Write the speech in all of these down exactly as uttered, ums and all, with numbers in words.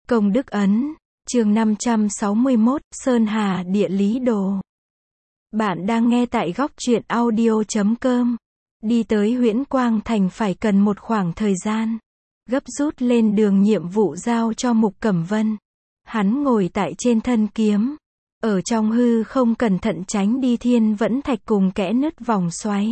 Công đức ấn, chương năm trăm sáu mươi mốt, Sơn Hà địa lý đồ. Bạn đang nghe tại góc truyện audio chấm com. Đi tới Huyễn Quang Thành phải cần một khoảng thời gian. Gấp rút lên đường nhiệm vụ giao cho Mục Cẩm Vân. Hắn ngồi tại trên thân kiếm. Ở trong hư không cẩn thận tránh đi thiên vẫn thạch cùng kẽ nứt vòng xoáy.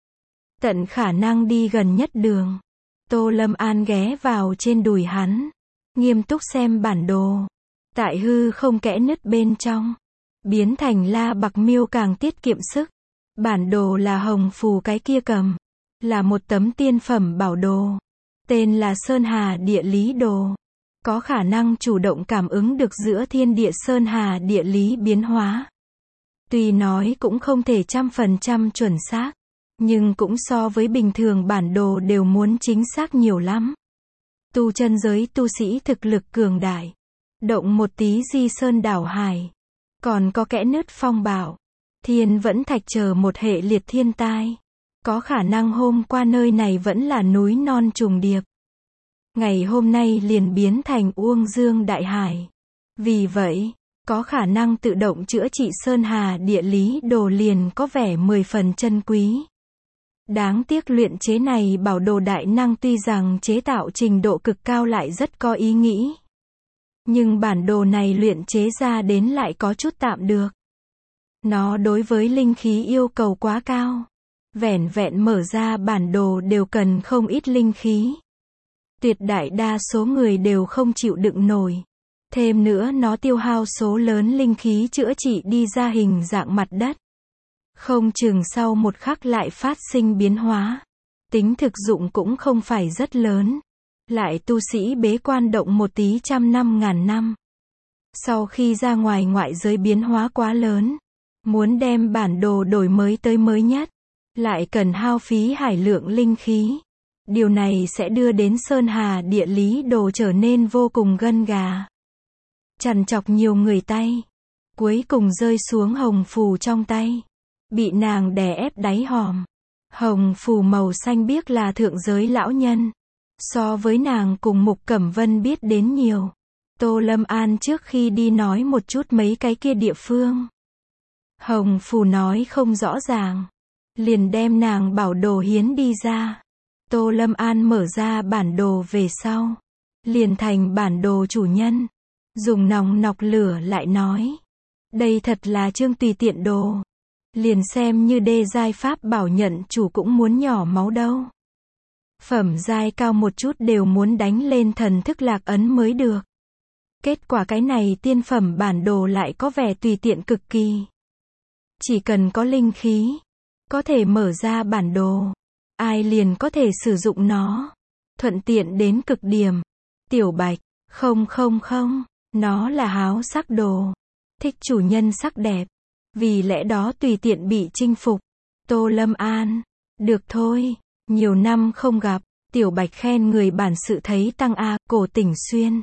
Tận khả năng đi gần nhất đường. Tô Lâm An ghé vào trên đùi hắn. Nghiêm túc xem bản đồ. Tại hư không kẽ nứt bên trong. Biến thành La Bạc Miêu càng tiết kiệm sức. Bản đồ là Hồng Phù cái kia cầm. Là một tấm tiên phẩm bảo đồ. Tên là Sơn Hà địa lý đồ. Có khả năng chủ động cảm ứng được giữa thiên địa Sơn Hà địa lý biến hóa. Tuy nói cũng không thể trăm phần trăm chuẩn xác. Nhưng cũng so với bình thường bản đồ đều muốn chính xác nhiều lắm. Tu chân giới tu sĩ thực lực cường đại. Động một tí di sơn đảo hải. Còn có kẽ nứt phong bạo. Thiên vẫn thạch chờ một hệ liệt thiên tai. Có khả năng hôm qua nơi này vẫn là núi non trùng điệp. Ngày hôm nay liền biến thành Uông Dương đại hải. Vì vậy, có khả năng tự động chữa trị Sơn Hà địa lý đồ liền có vẻ mười phần chân quý. Đáng tiếc luyện chế này bảo đồ đại năng tuy rằng chế tạo trình độ cực cao lại rất có ý nghĩ. Nhưng bản đồ này luyện chế ra đến lại có chút tạm được. Nó đối với linh khí yêu cầu quá cao. Vẻn vẹn mở ra bản đồ đều cần không ít linh khí. Tuyệt đại đa số người đều không chịu đựng nổi. Thêm nữa nó tiêu hao số lớn linh khí chữa trị đi ra hình dạng mặt đất. Không chừng sau một khắc lại phát sinh biến hóa. Tính thực dụng cũng không phải rất lớn. Lại tu sĩ bế quan động một tí trăm năm ngàn năm. Sau khi ra ngoài ngoại giới biến hóa quá lớn. Muốn đem bản đồ đổi mới tới mới nhất. Lại cần hao phí hải lượng linh khí. Điều này sẽ đưa đến Sơn Hà địa lý đồ trở nên vô cùng gân gà. Trằn trọc nhiều người tay. Cuối cùng rơi xuống Hồng Phù trong tay. Bị nàng đè ép đáy hòm. Hồng Phù màu xanh biếc là thượng giới lão nhân. So với nàng cùng Mục Cẩm Vân biết đến nhiều. Tô Lâm An trước khi đi nói một chút mấy cái kia địa phương. Hồng Phù nói không rõ ràng. Liền đem nàng bảo đồ hiến đi ra. Tô Lâm An mở ra bản đồ về sau. Liền thành bản đồ chủ nhân. Dùng nòng nọc lửa lại nói. Đây thật là chương tùy tiện đồ. Liền xem như đê giai pháp bảo nhận chủ cũng muốn nhỏ máu đâu. Phẩm giai cao một chút đều muốn đánh lên thần thức lạc ấn mới được. Kết quả cái này tiên phẩm bản đồ lại có vẻ tùy tiện cực kỳ. Chỉ cần có linh khí. Có thể mở ra bản đồ. Ai liền có thể sử dụng nó. Thuận tiện đến cực điểm. Tiểu Bạch, không không không. Nó là háo sắc đồ. Thích chủ nhân sắc đẹp. Vì lẽ đó tùy tiện bị chinh phục. Tô Lâm An. Được thôi. Nhiều năm không gặp. Tiểu Bạch khen người bản sự thấy tăng a. Cổ Tỉnh Xuyên.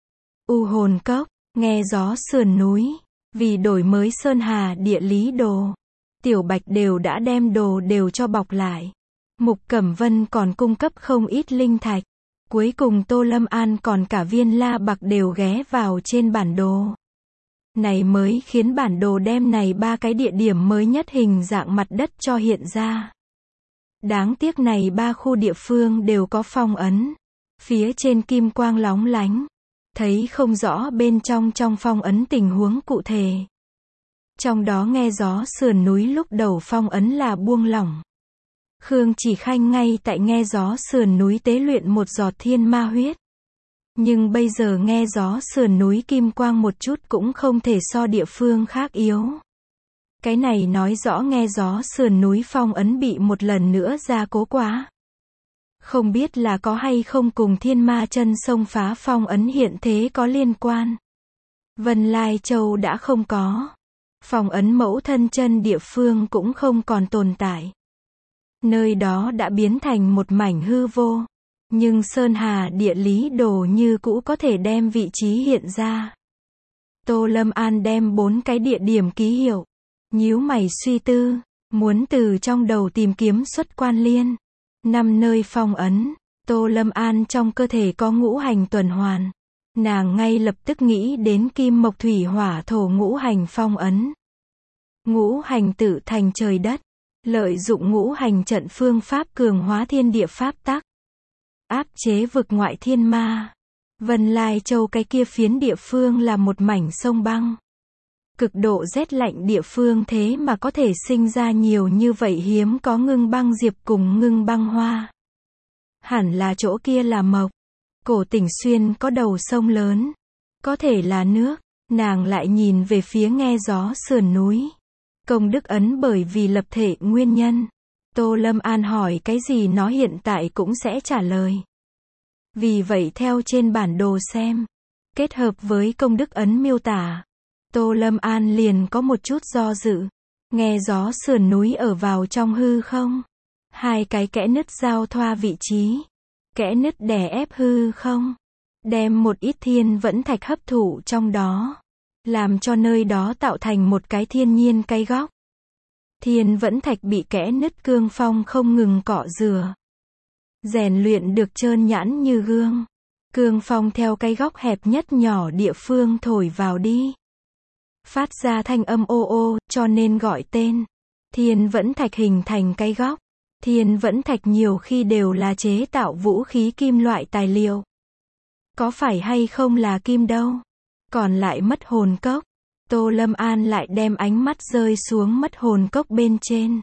U Hồn Cốc. Nghe gió sườn núi. Vì đổi mới Sơn Hà địa lý đồ. Tiểu Bạch đều đã đem đồ đều cho bọc lại. Mục Cẩm Vân còn cung cấp không ít linh thạch. Cuối cùng Tô Lâm An còn cả viên La Bạc đều ghé vào trên bản đồ. Này mới khiến bản đồ đem này ba cái địa điểm mới nhất hình dạng mặt đất cho hiện ra. Đáng tiếc này ba khu địa phương đều có phong ấn. Phía trên kim quang lóng lánh. Thấy không rõ bên trong trong phong ấn tình huống cụ thể. Trong đó nghe gió sườn núi lúc đầu phong ấn là buông lỏng. Khương Chỉ Khanh ngay tại nghe gió sườn núi tế luyện một giọt thiên ma huyết. Nhưng bây giờ nghe gió sườn núi kim quang một chút cũng không thể so địa phương khác yếu. Cái này nói rõ nghe gió sườn núi phong ấn bị một lần nữa gia cố quá. Không biết là có hay không cùng thiên ma chân sông phá phong ấn hiện thế có liên quan. Vân Lai Châu đã không có. Phong ấn mẫu thân chân địa phương cũng không còn tồn tại. Nơi đó đã biến thành một mảnh hư vô. Nhưng Sơn Hà địa lý đồ như cũ có thể đem vị trí hiện ra. Tô Lâm An đem bốn cái địa điểm ký hiệu. Nhíu mày suy tư. Muốn từ trong đầu tìm kiếm xuất quan liên. Năm nơi phong ấn. Tô Lâm An trong cơ thể có ngũ hành tuần hoàn. Nàng ngay lập tức nghĩ đến kim mộc thủy hỏa thổ ngũ hành phong ấn. Ngũ hành tự thành trời đất, lợi dụng ngũ hành trận phương pháp cường hóa thiên địa pháp tắc, áp chế vực ngoại thiên ma. Vân Lai Châu cái kia phiến địa phương là một mảnh sông băng. Cực độ rét lạnh địa phương thế mà có thể sinh ra nhiều như vậy hiếm có ngưng băng diệp cùng ngưng băng hoa. Hẳn là chỗ kia là mộc. Cổ Tỉnh Xuyên có đầu sông lớn. Có thể là nước. Nàng lại nhìn về phía nghe gió sườn núi. Công đức ấn bởi vì lập thể nguyên nhân. Tô Lâm An hỏi cái gì nó hiện tại cũng sẽ trả lời. Vì vậy theo trên bản đồ xem, kết hợp với công đức ấn miêu tả, Tô Lâm An liền có một chút do dự. Nghe gió sườn núi ở vào trong hư không? Hai cái kẽ nứt giao thoa vị trí. Kẽ nứt đè ép hư không? Đem một ít thiên vẫn thạch hấp thụ trong đó. Làm cho nơi đó tạo thành một cái thiên nhiên cái góc. Thiên vẫn thạch bị kẽ nứt cương phong không ngừng cọ rửa. Rèn luyện được trơn nhẵn như gương. Cương phong theo cái góc hẹp nhất nhỏ địa phương thổi vào đi. Phát ra thanh âm ô ô, cho nên gọi tên. Thiên vẫn thạch hình thành cái góc. Thiên vẫn thạch nhiều khi đều là chế tạo vũ khí kim loại tài liệu. Có phải hay không là kim đâu. Còn lại mất hồn cốc. Tô Lâm An lại đem ánh mắt rơi xuống mất hồn cốc bên trên.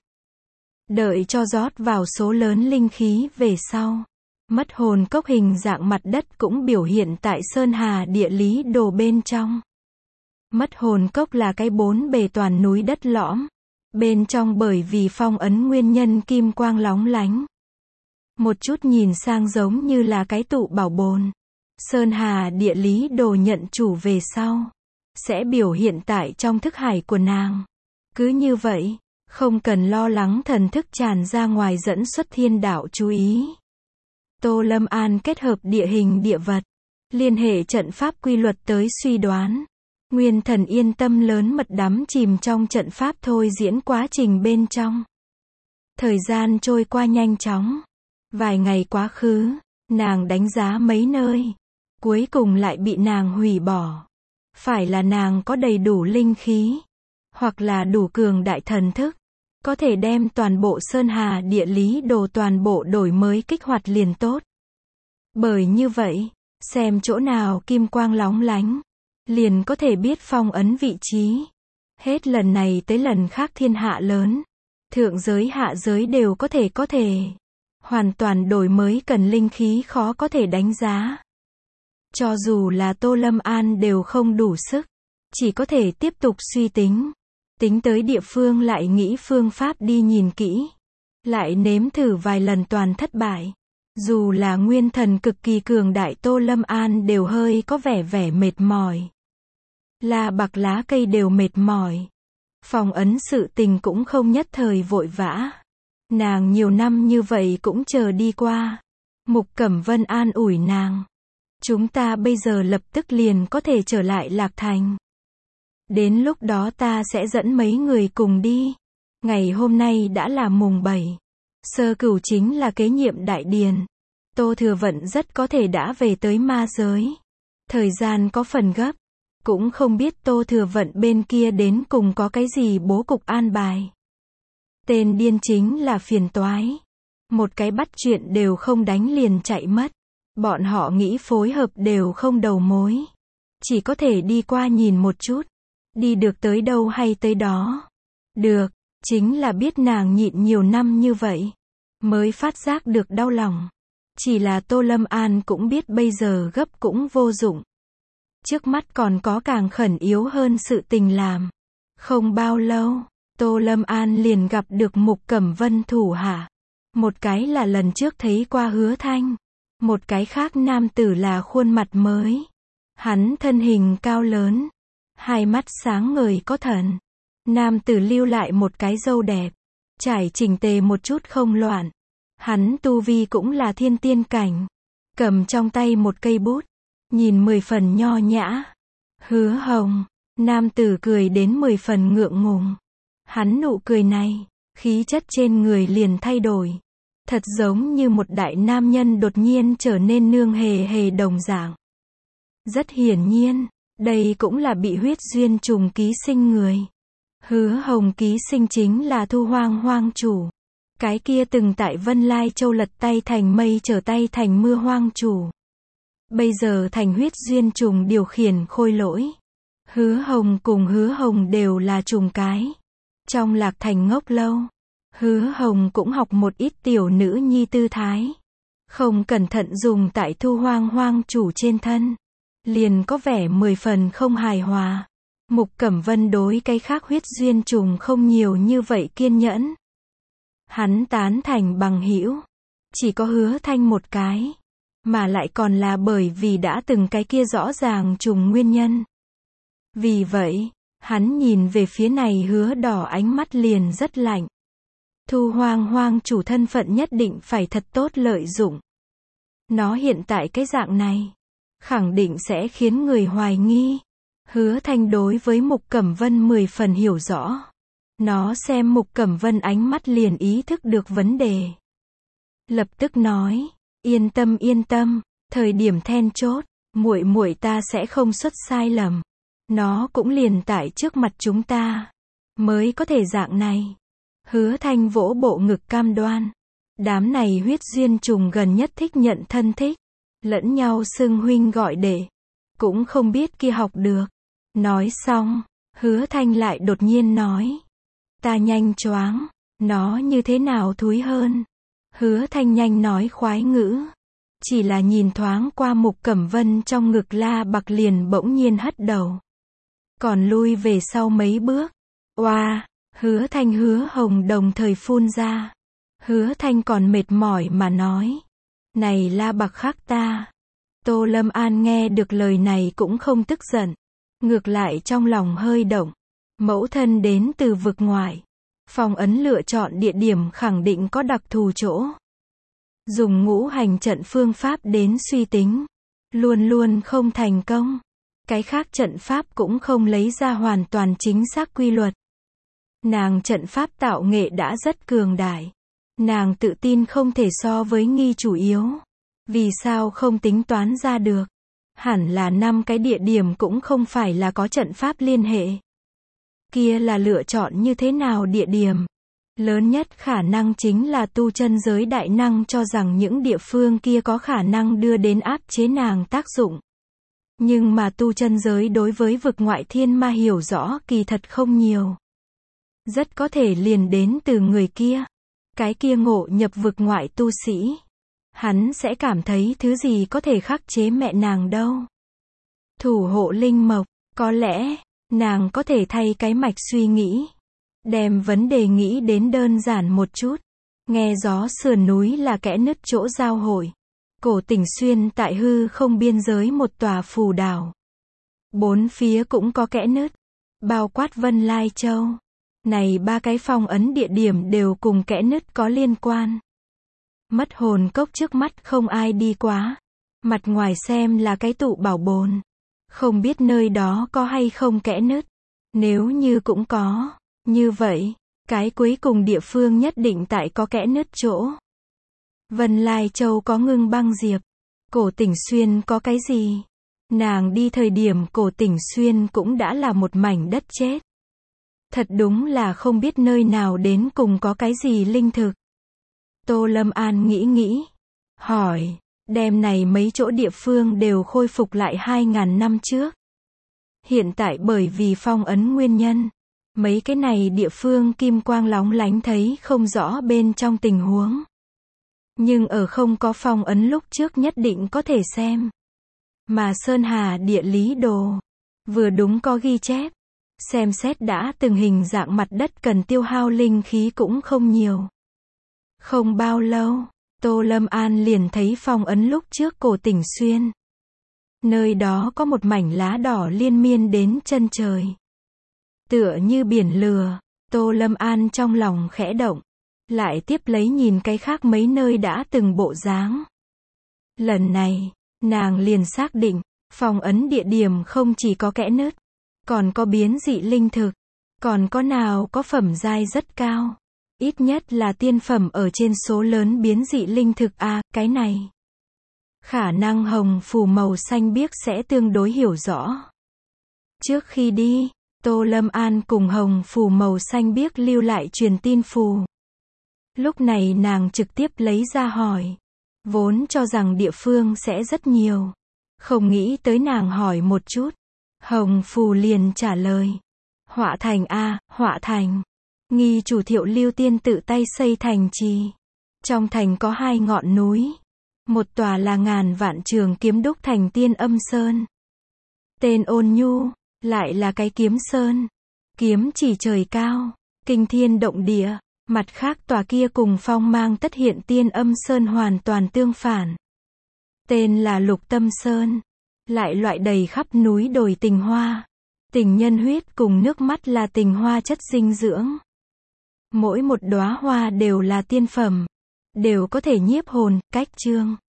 Đợi cho rót vào số lớn linh khí về sau. Mất hồn cốc hình dạng mặt đất cũng biểu hiện tại Sơn Hà địa lý đồ bên trong. Mất hồn cốc là cái bốn bề toàn núi đất lõm. Bên trong bởi vì phong ấn nguyên nhân kim quang lóng lánh. Một chút nhìn sang giống như là cái tụ bảo bồn. Sơn Hà địa lý đồ nhận chủ về sau. Sẽ biểu hiện tại trong thức hải của nàng. Cứ như vậy, không cần lo lắng thần thức tràn ra ngoài dẫn xuất thiên đạo chú ý. Tô Lâm An kết hợp địa hình địa vật, liên hệ trận pháp quy luật tới suy đoán. Nguyên Thần yên tâm lớn mật đắm chìm trong trận pháp thôi diễn quá trình bên trong. Thời gian trôi qua nhanh chóng. Vài ngày quá khứ, nàng đánh giá mấy nơi. Cuối cùng lại bị nàng hủy bỏ. Phải là nàng có đầy đủ linh khí. Hoặc là đủ cường đại thần thức. Có thể đem toàn bộ Sơn Hà địa lý đồ toàn bộ đổi mới kích hoạt liền tốt. Bởi như vậy, xem chỗ nào kim quang lóng lánh. Liền có thể biết phong ấn vị trí. Hết lần này tới lần khác thiên hạ lớn. Thượng giới hạ giới đều có thể có thể. Hoàn toàn đổi mới cần linh khí khó có thể đánh giá. Cho dù là Tô Lâm An đều không đủ sức. Chỉ có thể tiếp tục suy tính. Tính tới địa phương lại nghĩ phương pháp đi nhìn kỹ. Lại nếm thử vài lần toàn thất bại. Dù là nguyên thần cực kỳ cường đại Tô Lâm An đều hơi có vẻ vẻ mệt mỏi. Là bạc lá cây đều mệt mỏi. Phong ấn sự tình cũng không nhất thời vội vã. Nàng nhiều năm như vậy cũng chờ đi qua. Mục Cẩm Vân an ủi nàng. Chúng ta bây giờ lập tức liền có thể trở lại Lạc Thành. Đến lúc đó ta sẽ dẫn mấy người cùng đi. Ngày hôm nay đã là mùng bảy. Sơ Cửu chính là kế nhiệm đại điền. Tô Thừa Vận rất có thể đã về tới ma giới. Thời gian có phần gấp. Cũng không biết Tô Thừa Vận bên kia đến cùng có cái gì bố cục an bài. Tên điên chính là phiền toái. Một cái bắt chuyện đều không đánh liền chạy mất. Bọn họ nghĩ phối hợp đều không đầu mối. Chỉ có thể đi qua nhìn một chút. Đi được tới đâu hay tới đó. Được, chính là biết nàng nhịn nhiều năm như vậy. Mới phát giác được đau lòng. Chỉ là Tô Lâm An cũng biết bây giờ gấp cũng vô dụng. Trước mắt còn có càng khẩn yếu hơn sự tình làm. Không bao lâu, Tô Lâm An liền gặp được Mục Cẩm Vân thủ hạ. Một cái là lần trước thấy qua Hứa Thanh. Một cái khác nam tử là khuôn mặt mới. Hắn thân hình cao lớn. Hai mắt sáng ngời có thần. Nam tử lưu lại một cái râu đẹp. Trải chỉnh tề một chút không loạn. Hắn tu vi cũng là thiên tiên cảnh. Cầm trong tay một cây bút. Nhìn mười phần nho nhã. Hứa Hồng. Nam tử cười đến mười phần ngượng ngùng. Hắn nụ cười này. Khí chất trên người liền thay đổi. Thật giống như một đại nam nhân đột nhiên trở nên nương hề hề đồng dạng. Rất hiển nhiên, đây cũng là bị huyết duyên trùng ký sinh người. Hứa Hồng ký sinh chính là Thu Hoang Hoang chủ. Cái kia từng tại Vân Lai Châu lật tay thành mây trở tay thành mưa hoang chủ. Bây giờ thành huyết duyên trùng điều khiển khôi lỗi. Hứa Hồng cùng Hứa Hồng đều là trùng cái. Trong Lạc Thành ngốc lâu, Hứa Hồng cũng học một ít tiểu nữ nhi tư thái. Không cẩn thận dùng tại Thu Hoang Hoang chủ trên thân. Liền có vẻ mười phần không hài hòa. Mục Cẩm Vân đối cái khác huyết duyên trùng không nhiều như vậy kiên nhẫn. Hắn tán thành bằng hữu. Chỉ có Hứa Thanh một cái. Mà lại còn là bởi vì đã từng cái kia rõ ràng trùng nguyên nhân. Vì vậy, hắn nhìn về phía này Hứa Đỏ ánh mắt liền rất lạnh. Thu Hoang Hoang chủ thân phận nhất định phải thật tốt lợi dụng. Nó hiện tại cái dạng này, khẳng định sẽ khiến người hoài nghi. Hứa Thanh đối với Mục Cẩm Vân mười phần hiểu rõ. Nó xem Mục Cẩm Vân ánh mắt liền ý thức được vấn đề. Lập tức nói, yên tâm yên tâm, thời điểm then chốt, muội muội ta sẽ không xuất sai lầm. Nó cũng liền tại trước mặt chúng ta, mới có thể dạng này. Hứa Thanh vỗ bộ ngực cam đoan. Đám này huyết duyên trùng gần nhất thích nhận thân thích. Lẫn nhau xưng huynh gọi đệ. Cũng không biết kia học được. Nói xong, Hứa Thanh lại đột nhiên nói. Ta nhanh choáng, nó như thế nào thúi hơn. Hứa Thanh nhanh nói khoái ngữ. Chỉ là nhìn thoáng qua Mục Cẩm Vân trong ngực La Bạc liền bỗng nhiên hất đầu. Còn lui về sau mấy bước. Oa, Hứa Thanh Hứa Hồng đồng thời phun ra. Hứa Thanh còn mệt mỏi mà nói. Này La Bạc khác ta. Tô Lâm An nghe được lời này cũng không tức giận. Ngược lại trong lòng hơi động. Mẫu thân đến từ vực ngoài. Phong ấn lựa chọn địa điểm khẳng định có đặc thù chỗ. Dùng ngũ hành trận phương pháp đến suy tính. Luôn luôn không thành công. Cái khác trận pháp cũng không lấy ra hoàn toàn chính xác quy luật. Nàng trận pháp tạo nghệ đã rất cường đại. Nàng tự tin không thể so với nghi chủ yếu. Vì sao không tính toán ra được? Hẳn là năm cái địa điểm cũng không phải là có trận pháp liên hệ. Kia là lựa chọn như thế nào địa điểm? Lớn nhất khả năng chính là tu chân giới đại năng cho rằng những địa phương kia có khả năng đưa đến áp chế nàng tác dụng. Nhưng mà tu chân giới đối với vực ngoại thiên ma hiểu rõ kỳ thật không nhiều. Rất có thể liền đến từ người kia. Cái kia ngộ nhập vực ngoại tu sĩ. Hắn sẽ cảm thấy thứ gì có thể khắc chế mẹ nàng đâu. Thủ hộ linh mộc, có lẽ, nàng có thể thay cái mạch suy nghĩ. Đem vấn đề nghĩ đến đơn giản một chút. Nghe gió sườn núi là kẽ nứt chỗ giao hội. Cổ Tỉnh Xuyên tại hư không biên giới một tòa phù đảo. Bốn phía cũng có kẽ nứt. Bao quát Vân Lai Châu. Này ba cái phong ấn địa điểm đều cùng kẽ nứt có liên quan. Mất hồn cốc trước mắt không ai đi quá. Mặt ngoài xem là cái tụ bảo bồn. Không biết nơi đó có hay không kẽ nứt. Nếu như cũng có, như vậy, cái cuối cùng địa phương nhất định tại có kẽ nứt chỗ. Vân Lai Châu có Ngưng Băng Diệp. Cổ Tỉnh Xuyên có cái gì? Nàng đi thời điểm Cổ Tỉnh Xuyên cũng đã là một mảnh đất chết. Thật đúng là không biết nơi nào đến cùng có cái gì linh thực. Tô Lâm An nghĩ nghĩ. Hỏi, đêm này mấy chỗ địa phương đều khôi phục lại hai ngàn năm trước. Hiện tại bởi vì phong ấn nguyên nhân. Mấy cái này địa phương kim quang lóng lánh thấy không rõ bên trong tình huống. Nhưng ở không có phong ấn lúc trước nhất định có thể xem. Mà Sơn Hà địa lý đồ. Vừa đúng có ghi chép. Xem xét đã từng hình dạng mặt đất cần tiêu hao linh khí cũng không nhiều. Không bao lâu, Tô Lâm An liền thấy phong ấn lúc trước Cổ Tỉnh Xuyên. Nơi đó có một mảnh lá đỏ liên miên đến chân trời. Tựa như biển lửa, Tô Lâm An trong lòng khẽ động. Lại tiếp lấy nhìn cái khác mấy nơi đã từng bộ dáng. Lần này, nàng liền xác định, phong ấn địa điểm không chỉ có kẽ nứt, còn có biến dị linh thực, còn có nào có phẩm giai rất cao. Ít nhất là tiên phẩm ở trên số lớn biến dị linh thực a, à, cái này. khả năng hồng phù màu xanh biếc sẽ tương đối hiểu rõ. Trước khi đi, Tô Lâm An cùng hồng phù màu xanh biếc lưu lại truyền tin phù. Lúc này nàng trực tiếp lấy ra hỏi. Vốn cho rằng địa phương sẽ rất nhiều. Không nghĩ tới nàng hỏi một chút. Hồng phù liền trả lời. Họa thành a, họa thành. Nghi chủ Thiệu Lưu Tiên tự tay xây thành trì. Trong thành có hai ngọn núi. Một tòa là ngàn vạn trường kiếm đúc thành Tiên Âm Sơn. Tên Ôn Nhu, lại là cái kiếm sơn. Kiếm chỉ trời cao, kinh thiên động địa. Mặt khác tòa kia cùng phong mang tất hiện Tiên Âm Sơn hoàn toàn tương phản. Tên là Lục Tâm Sơn. Lại loại đầy khắp núi đồi tình hoa. Tình nhân huyết cùng nước mắt là tình hoa chất dinh dưỡng. Mỗi một đóa hoa đều là tiên phẩm. Đều có thể nhiếp hồn, cách chương.